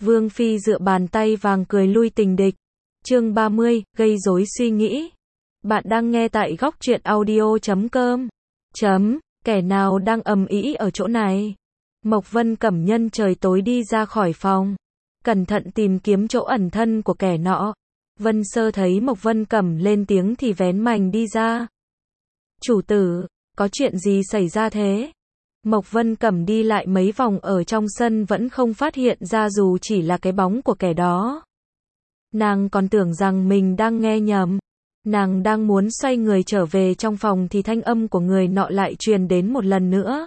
Vương Phi dựa bàn tay vàng cười lui tình địch. Chương 30, gây rối suy nghĩ. Bạn đang nghe tại góc truyện audio.com. Kẻ nào đang ầm ĩ ở chỗ này? Mộc Vân Cẩm nhân trời tối đi ra khỏi phòng, cẩn thận tìm kiếm chỗ ẩn thân của kẻ nọ. Vân Sơ thấy Mộc Vân Cẩm lên tiếng thì vén mành đi ra. Chủ tử, có chuyện gì xảy ra thế? Mộc Vân Cẩm đi lại mấy vòng ở trong sân vẫn không phát hiện ra dù chỉ là cái bóng của kẻ đó. Nàng còn tưởng rằng mình đang nghe nhầm. Nàng đang muốn xoay người trở về trong phòng thì thanh âm của người nọ lại truyền đến một lần nữa.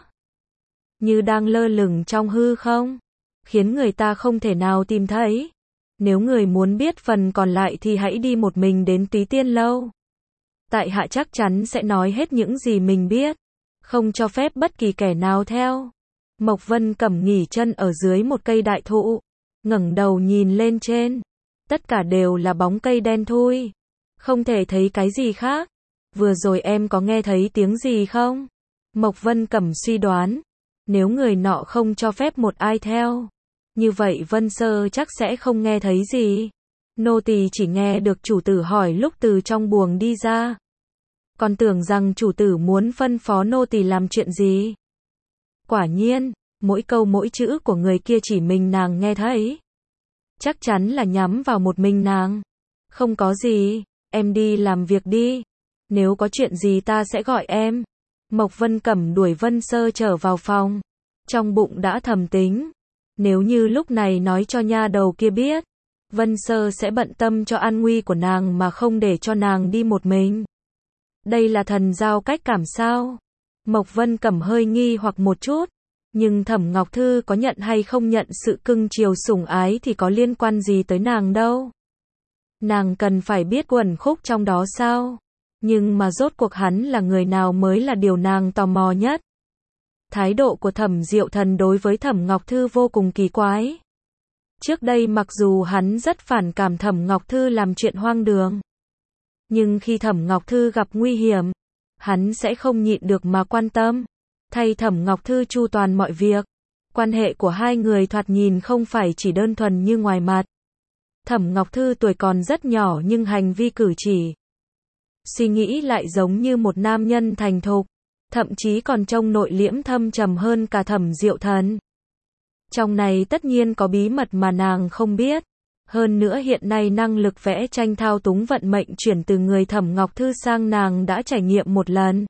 Như đang lơ lửng trong hư không, khiến người ta không thể nào tìm thấy. Nếu người muốn biết phần còn lại thì hãy đi một mình đến Túy Tiên Lâu. Tại hạ chắc chắn sẽ nói hết những gì mình biết, không cho phép bất kỳ kẻ nào theo. Mộc Vân Cẩm nghỉ chân ở dưới một cây đại thụ, ngẩng đầu nhìn lên trên. Tất cả đều là bóng cây đen thui, không thể thấy cái gì khác. Vừa rồi em có nghe thấy tiếng gì không? Mộc Vân Cẩm suy đoán, nếu người nọ không cho phép một ai theo, như vậy Vân Sơ chắc sẽ không nghe thấy gì. Nô tỳ chỉ nghe được chủ tử hỏi lúc từ trong buồng đi ra. Còn tưởng rằng chủ tử muốn phân phó nô tỳ làm chuyện gì. Quả nhiên, mỗi câu mỗi chữ của người kia chỉ mình nàng nghe thấy. Chắc chắn là nhắm vào một mình nàng. Không có gì, em đi làm việc đi. Nếu có chuyện gì ta sẽ gọi em. Mộc Vân Cẩm đuổi Vân Sơ trở vào phòng. Trong bụng đã thầm tính, nếu như lúc này nói cho nha đầu kia biết, Vân Sơ sẽ bận tâm cho an nguy của nàng mà không để cho nàng đi một mình. Đây là thần giao cách cảm sao? Mộc Vân Cẩm hơi nghi hoặc một chút, nhưng Thẩm Ngọc Thư có nhận hay không nhận sự cưng chiều sủng ái thì có liên quan gì tới nàng đâu. Nàng cần phải biết uẩn khúc trong đó sao? Nhưng mà rốt cuộc hắn là người nào mới là điều nàng tò mò nhất. Thái độ của Thẩm Diệu Thần đối với Thẩm Ngọc Thư vô cùng kỳ quái. Trước đây mặc dù hắn rất phản cảm Thẩm Ngọc Thư làm chuyện hoang đường, nhưng khi Thẩm Ngọc Thư gặp nguy hiểm, hắn sẽ không nhịn được mà quan tâm, thay Thẩm Ngọc Thư chu toàn mọi việc. Quan hệ của hai người thoạt nhìn không phải chỉ đơn thuần như ngoài mặt. Thẩm Ngọc Thư tuổi còn rất nhỏ nhưng hành vi cử chỉ, suy nghĩ lại giống như một nam nhân thành thục, thậm chí còn trông nội liễm thâm trầm hơn cả Thẩm Diệu Thần. Trong này tất nhiên có bí mật mà nàng không biết. Hơn nữa hiện nay năng lực vẽ tranh thao túng vận mệnh chuyển từ người Thẩm Ngọc Thư sang nàng đã trải nghiệm một lần.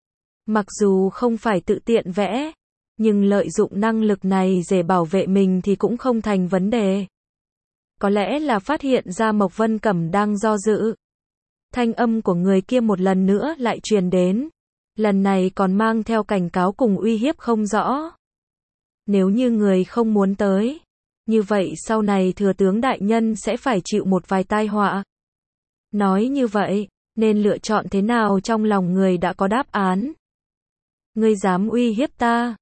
Mặc dù không phải tự tiện vẽ, nhưng lợi dụng năng lực này để bảo vệ mình thì cũng không thành vấn đề. Có lẽ là phát hiện ra Mộc Vân Cẩm đang do dự. Thanh âm của người kia một lần nữa lại truyền đến. Lần này còn mang theo cảnh cáo cùng uy hiếp không rõ. Nếu như người không muốn tới, như vậy sau này thừa tướng đại nhân sẽ phải chịu một vài tai họa. Nói như vậy, nên lựa chọn thế nào trong lòng người đã có đáp án. Ngươi dám uy hiếp ta?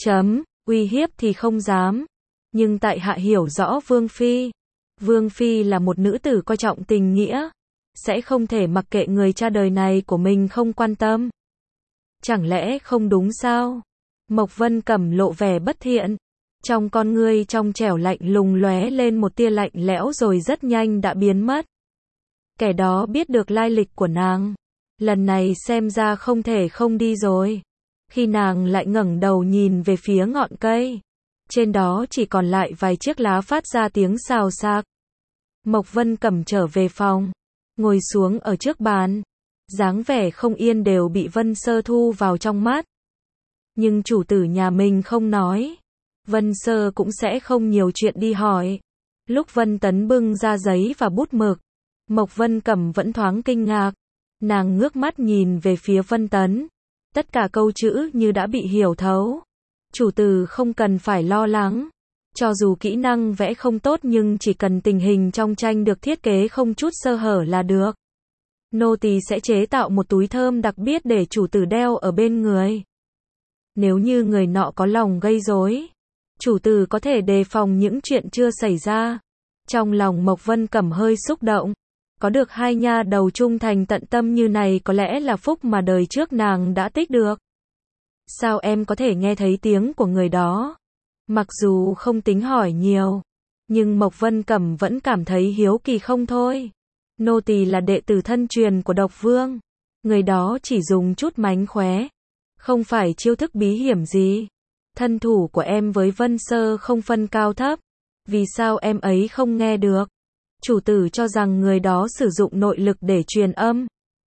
Uy hiếp thì không dám. Nhưng tại hạ hiểu rõ Vương Phi. Vương Phi là một nữ tử coi trọng tình nghĩa, sẽ không thể mặc kệ người cha đời này của mình không quan tâm. Chẳng lẽ không đúng sao? Mộc Vân Cẩm lộ vẻ bất thiện. Trong con ngươi trong trẻo lạnh lùng lóe lên một tia lạnh lẽo rồi rất nhanh đã biến mất. Kẻ đó biết được lai lịch của nàng. Lần này xem ra không thể không đi rồi. Khi nàng lại ngẩng đầu nhìn về phía ngọn cây, trên đó chỉ còn lại vài chiếc lá phát ra tiếng xào xạc. Mộc Vân Cẩm trở về phòng, ngồi xuống ở trước bàn. Dáng vẻ không yên đều bị Vân Sơ thu vào trong mắt. Nhưng chủ tử nhà mình không nói, Vân Sơ cũng sẽ không nhiều chuyện đi hỏi. Lúc Vân Tấn bưng ra giấy và bút mực, Mộc Vân Cẩm vẫn thoáng kinh ngạc. Nàng ngước mắt nhìn về phía Vân Tấn. Tất cả câu chữ như đã bị hiểu thấu. Chủ tử không cần phải lo lắng. Cho dù kỹ năng vẽ không tốt nhưng chỉ cần tình hình trong tranh được thiết kế không chút sơ hở là được. Nô tỳ sẽ chế tạo một túi thơm đặc biệt để chủ tử đeo ở bên người. Nếu như người nọ có lòng gây rối, chủ tử có thể đề phòng những chuyện chưa xảy ra. Trong lòng Mộc Vân Cẩm hơi xúc động. Có được hai nha đầu trung thành tận tâm như này có lẽ là phúc mà đời trước nàng đã tích được. Sao em có thể nghe thấy tiếng của người đó? Mặc dù không tính hỏi nhiều, Nhưng Mộc Vân Cẩm vẫn cảm thấy hiếu kỳ không thôi. Nô tỳ là đệ tử thân truyền của Độc Vương. Người đó chỉ dùng chút mánh khóe. Không phải chiêu thức bí hiểm gì. Thân thủ của em với Vân Sơ không phân cao thấp. Vì sao em ấy không nghe được? Chủ tử cho rằng người đó sử dụng nội lực để truyền âm.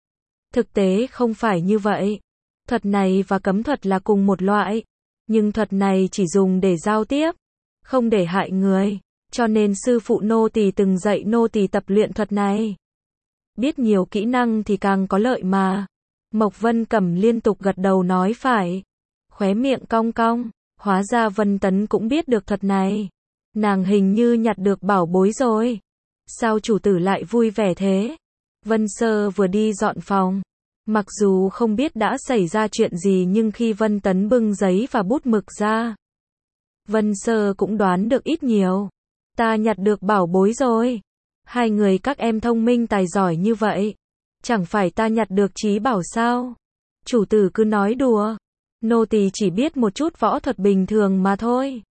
Thực tế không phải như vậy. Thuật này và cấm thuật là cùng một loại. Nhưng thuật này chỉ dùng để giao tiếp, không để hại người. Cho nên sư phụ nô tỳ từng dạy nô tỳ tập luyện thuật này. Biết nhiều kỹ năng thì càng có lợi mà. Mộc Vân Cẩm liên tục gật đầu nói phải. Khóe miệng cong cong. Hóa ra Vân Tấn cũng biết được thuật này. Nàng hình như nhặt được bảo bối rồi. Sao chủ tử lại vui vẻ thế? Vân Sơ vừa đi dọn phòng. Mặc dù không biết đã xảy ra chuyện gì nhưng khi Vân Tấn bưng giấy và bút mực ra, Vân Sơ cũng đoán được ít nhiều. Ta nhặt được bảo bối rồi. Hai người các em thông minh tài giỏi như vậy. Chẳng phải ta nhặt được trí bảo sao? Chủ tử cứ nói đùa. Nô tỳ chỉ biết một chút võ thuật bình thường mà thôi.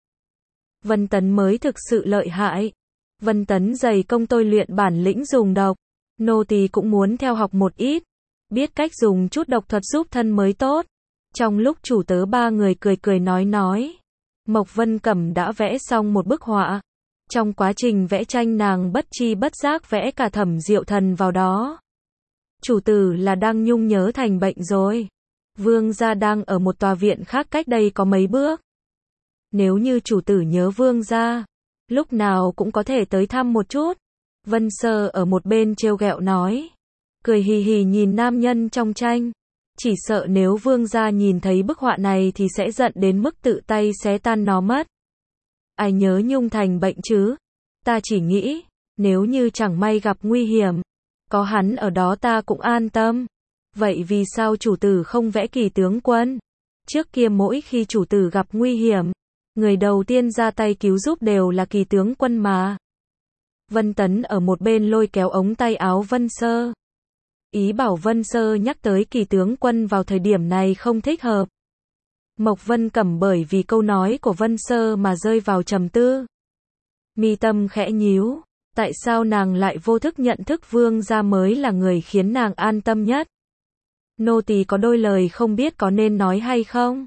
Vân Tấn mới thực sự lợi hại. Vân Tấn dày công tôi luyện bản lĩnh dùng độc. Nô tỳ cũng muốn theo học một ít. Biết cách dùng chút độc thuật giúp thân mới tốt. Trong lúc chủ tớ ba người cười cười nói. Mộc Vân Cẩm đã vẽ xong một bức họa. Trong quá trình vẽ tranh nàng bất chi bất giác vẽ cả Thẩm Diệu Thần vào đó. Chủ tử là đang nhung nhớ thành bệnh rồi. Vương gia đang ở một tòa viện khác cách đây có mấy bước. Nếu như chủ tử nhớ vương gia, lúc nào cũng có thể tới thăm một chút. Vân Sơ ở một bên trêu ghẹo nói. Cười hì hì nhìn nam nhân trong tranh. Chỉ sợ nếu vương gia nhìn thấy bức họa này thì sẽ giận đến mức tự tay xé tan nó mất. Ai nhớ nhung thành bệnh chứ? Ta chỉ nghĩ, nếu như chẳng may gặp nguy hiểm, có hắn ở đó ta cũng an tâm. Vậy vì sao chủ tử không vẽ Kỳ tướng quân? Trước kia mỗi khi chủ tử gặp nguy hiểm, người đầu tiên ra tay cứu giúp đều là Kỳ tướng quân mà. Vân Tấn ở một bên lôi kéo ống tay áo Vân Sơ. Ý bảo Vân Sơ nhắc tới Kỳ tướng quân vào thời điểm này không thích hợp. Mộc Vân Cẩm bởi vì câu nói của Vân Sơ mà rơi vào trầm tư. Mi tâm khẽ nhíu, tại sao nàng lại vô thức nhận thức vương gia mới là người khiến nàng an tâm nhất? Nô tỳ có đôi lời không biết có nên nói hay không?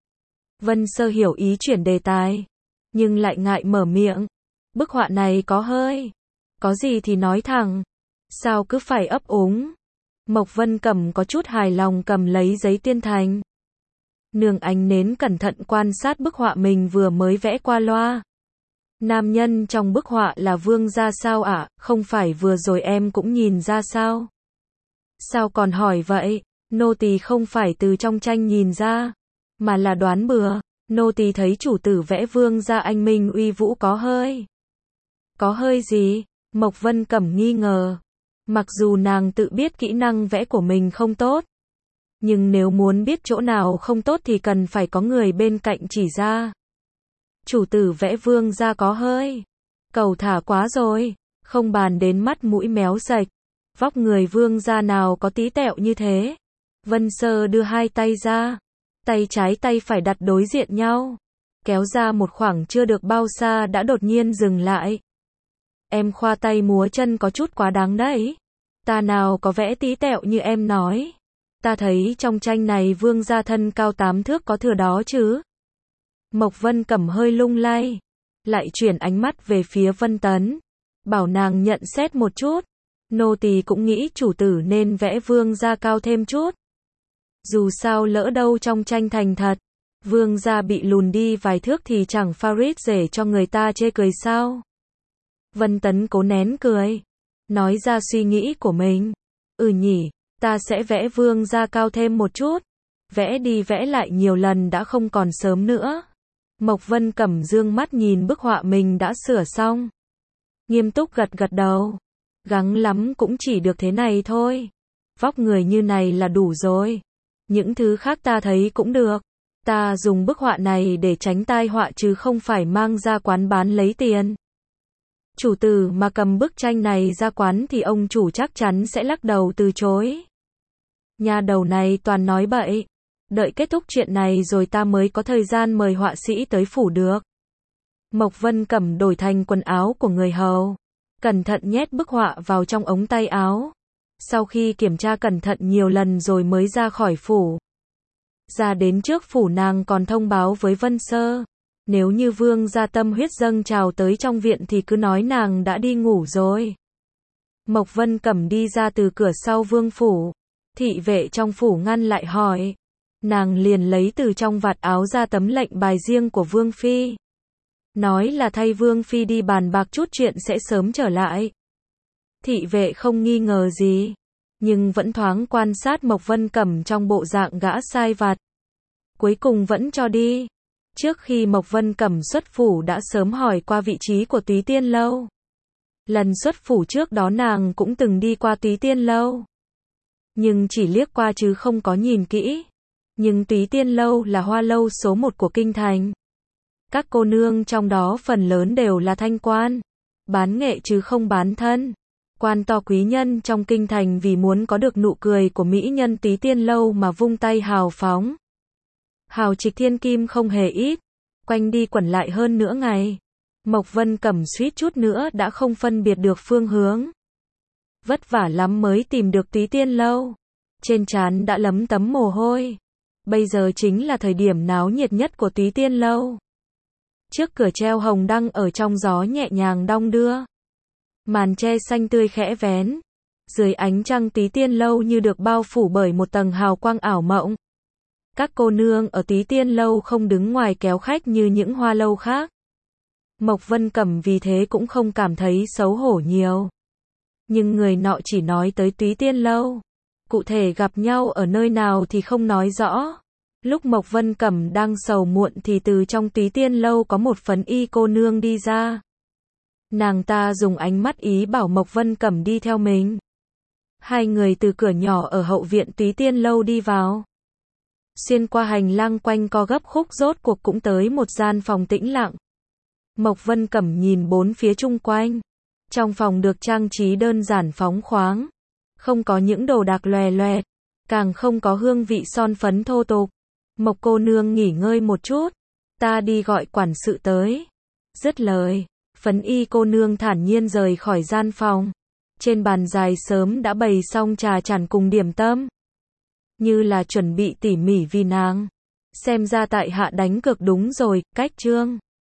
Vân Sơ hiểu ý chuyển đề tài, nhưng lại ngại mở miệng. Bức họa này có hơi, có gì thì nói thẳng, sao cứ phải ấp úng? Mộc Vân Cẩm có chút hài lòng cầm lấy giấy tiên thành. Nương ánh nến cẩn thận quan sát bức họa mình vừa mới vẽ qua loa. Nam nhân trong bức họa là vương gia sao ạ? Không phải vừa rồi em cũng nhìn ra sao? Sao còn hỏi vậy? Nô tỳ không phải từ trong tranh nhìn ra, mà là đoán bừa. Nô tỳ thấy chủ tử vẽ vương gia anh minh uy vũ có hơi. Có hơi gì? Mộc Vân Cẩm nghi ngờ. Mặc dù nàng tự biết kỹ năng vẽ của mình không tốt, nhưng nếu muốn biết chỗ nào không tốt thì cần phải có người bên cạnh chỉ ra. Chủ tử vẽ vương gia có hơi cầu thả quá rồi, không bàn đến mắt mũi méo sạch. Vóc người vương gia nào có tí tẹo như thế. Vân Sơ đưa hai tay ra, tay trái tay phải đặt đối diện nhau, kéo ra một khoảng chưa được bao xa đã đột nhiên dừng lại. Em khoa tay múa chân có chút quá đáng đấy. Ta nào có vẽ tí tẹo như em nói. Ta thấy trong tranh này vương gia thân cao 8 thước có thừa đó chứ. Mộc Vân Cẩm hơi lung lay, lại chuyển ánh mắt về phía Vân Tấn, bảo nàng nhận xét một chút. Nô tỳ cũng nghĩ chủ tử nên vẽ vương gia cao thêm chút. Dù sao lỡ đâu trong tranh thành thật, vương gia bị lùn đi vài thước thì chẳng Farid rể cho người ta chê cười sao. Vân Tấn cố nén cười, nói ra suy nghĩ của mình. Nhỉ, ta sẽ vẽ vương gia cao thêm một chút. Vẽ đi vẽ lại nhiều lần đã không còn sớm nữa. Mộc Vân Cẩm dương mắt nhìn bức họa mình đã sửa xong. Nghiêm túc gật gật đầu. Gắng lắm cũng chỉ được thế này thôi. Vóc người như này là đủ rồi. Những thứ khác ta thấy cũng được. Ta dùng bức họa này để tránh tai họa chứ không phải mang ra quán bán lấy tiền. Chủ tử mà cầm bức tranh này ra quán thì ông chủ chắc chắn sẽ lắc đầu từ chối. Nhà đầu này toàn nói bậy. Đợi kết thúc chuyện này rồi ta mới có thời gian mời họa sĩ tới phủ được. Mộc Vân Cẩm đổi thành quần áo của người hầu, cẩn thận nhét bức họa vào trong ống tay áo. Sau khi kiểm tra cẩn thận nhiều lần rồi mới ra khỏi phủ. Ra đến trước phủ nàng còn thông báo với Vân Sơ, nếu như vương gia tâm huyết dâng trào tới trong viện thì cứ nói nàng đã đi ngủ rồi. Mộc Vân Cẩm đi ra từ cửa sau vương phủ, thị vệ trong phủ ngăn lại hỏi. Nàng liền lấy từ trong vạt áo ra tấm lệnh bài riêng của Vương Phi. Nói là thay Vương Phi đi bàn bạc chút chuyện sẽ sớm trở lại. Thị vệ không nghi ngờ gì, nhưng vẫn thoáng quan sát Mộc Vân Cẩm trong bộ dạng gã sai vặt. Cuối cùng vẫn cho đi. Trước khi Mộc Vân Cẩm xuất phủ đã sớm hỏi qua vị trí của Túy Tiên Lâu. Lần xuất phủ trước đó nàng cũng từng đi qua Túy Tiên Lâu, nhưng chỉ liếc qua chứ không có nhìn kỹ. Nhưng Túy Tiên Lâu là hoa lâu số 1 của kinh thành. Các cô nương trong đó phần lớn đều là thanh quan, bán nghệ chứ không bán thân. Quan to quý nhân trong kinh thành vì muốn có được nụ cười của mỹ nhân Túy Tiên Lâu mà vung tay hào phóng. Hào trịch thiên kim không hề ít, quanh đi quẩn lại hơn nửa ngày. Mộc Vân Cẩm suýt chút nữa đã không phân biệt được phương hướng. Vất vả lắm mới tìm được Túy Tiên Lâu. Trên trán đã lấm tấm mồ hôi. Bây giờ chính là thời điểm náo nhiệt nhất của Túy Tiên Lâu. Trước cửa treo hồng đăng ở trong gió nhẹ nhàng đong đưa. Màn tre xanh tươi khẽ vén. Dưới ánh trăng Túy Tiên Lâu như được bao phủ bởi một tầng hào quang ảo mộng. Các cô nương ở Túy Tiên Lâu không đứng ngoài kéo khách như những hoa lâu khác. Mộc Vân Cẩm vì thế cũng không cảm thấy xấu hổ nhiều. Nhưng người nọ chỉ nói tới Túy Tiên Lâu. Cụ thể gặp nhau ở nơi nào thì không nói rõ. Lúc Mộc Vân Cẩm đang sầu muộn thì từ trong Túy Tiên Lâu có một phấn y cô nương đi ra. Nàng ta dùng ánh mắt ý bảo Mộc Vân Cẩm đi theo mình. Hai người từ cửa nhỏ ở hậu viện Túy Tiên Lâu đi vào. Xuyên qua hành lang quanh co gấp khúc rốt cuộc cũng tới một gian phòng tĩnh lặng. Mộc Vân Cẩm nhìn bốn phía chung quanh. Trong phòng được trang trí đơn giản phóng khoáng. Không có những đồ đạc lòe loẹt, càng không có hương vị son phấn thô tục. Mộc cô nương nghỉ ngơi một chút, ta đi gọi quản sự tới. Dứt lời, phấn y cô nương thản nhiên rời khỏi gian phòng. Trên bàn dài sớm đã bày xong trà chản cùng điểm tâm. Như là chuẩn bị tỉ mỉ vì nàng. Xem ra tại hạ đánh cược đúng rồi, cách trương.